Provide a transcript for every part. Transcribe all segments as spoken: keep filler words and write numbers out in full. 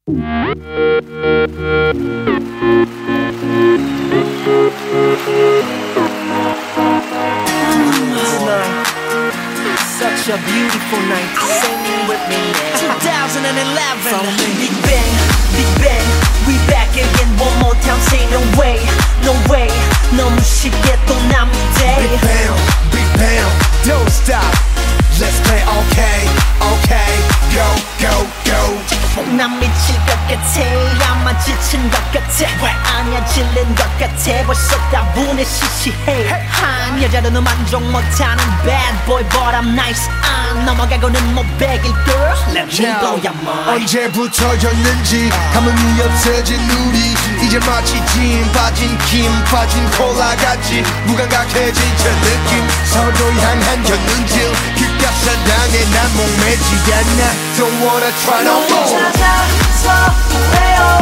Such a beautiful night. Sing with me now. twenty eleven. From Big Bang, Big Bang. We back again one more time. Say no way, no way. 너무 쉽게 또 남은 day. Big Bang, Big Bang. Don't stop. Let's play okay, okay. Go, go, go. 난 미칠 것 같아. 아마 지친 것 같아. 아니야 질린 것 같아. 벌써 다분해 시시해. 한 여자로는 만족 못하는 bad boy but I'm nice. 안 넘어가고는 못 베길 girl. Let me blow your mind. 언제부터였는지 감흥이 없어진 우리 이제 마치 진 빠진 김 빠진 콜라 같이 무감각해진 저 느낌 서로 향한 견눈질 그깟 사랑에 난 목매지 않아 Don't wanna try no more 찾아서 왜요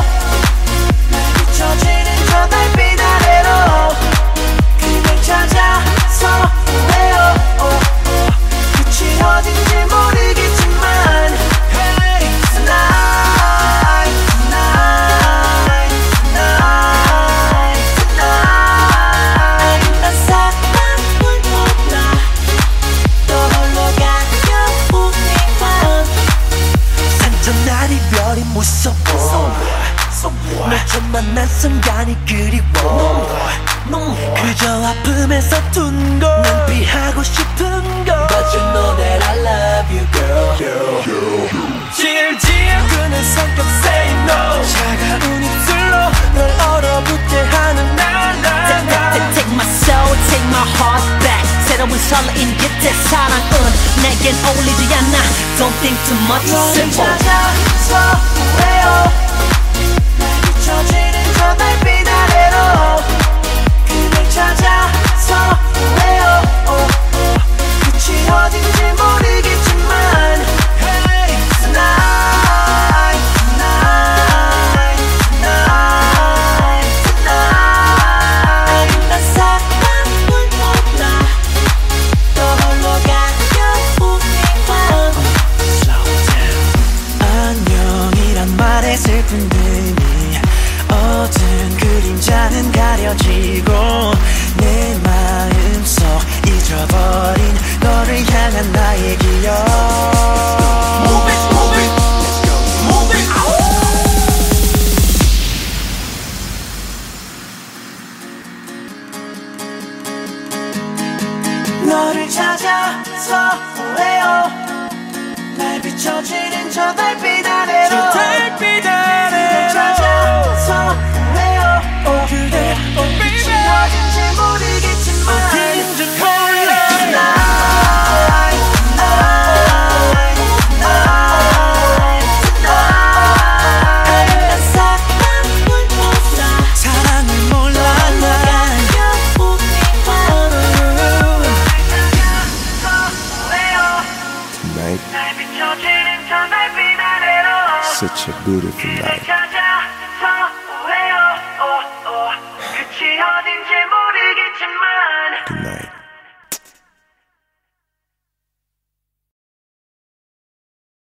비춰지는 저 달빛 아래로 그댈 찾아서 왜요 끝이 어딘지 모르겠지만 Hey tonight tonight tonight tonight 난 사랑을 몰라 또 홀로 가요 우리만 산전날 이별이 무서워 널 처음 만난 순간이 그리워 그저 아픔에서 둔 걸 난 피하고 싶은 걸 But you know that I love you girl 질질 끄는 성격 say no 차가운 입술로 널 얼어붙게 하는 날 Take my soul, take my heart back 새로운 설레임 곁에 사랑은 내겐 어울리지 않아 Don't think too much, it's simple 너를 찾아서 왜요 날 비춰지는 저 달빛 아래로 그댈 찾아서 왜요 끝이 어딘지 모르겠지만 Hey tonight tonight tonight tonight 난 사랑을 몰라 또 홀로 가요 우리만 Slow down 안녕이란 말에 슬픈 듯이 어두운 그림자는 가려지고 내 마음속 잊어버린 너를 향한 나의 기억 Move it, move it, let's go, move it 너를 찾아서 왜요 날 비춰지는 저 달빛 아래로 저 달빛 아래로 찾아서 왜요 그대 빛이 어딘지 모르겠지만 어딘지 몰라 Tonight tonight tonight tonight 난 사랑을 몰라 사랑을 몰라 난 Tonight Such a beautiful night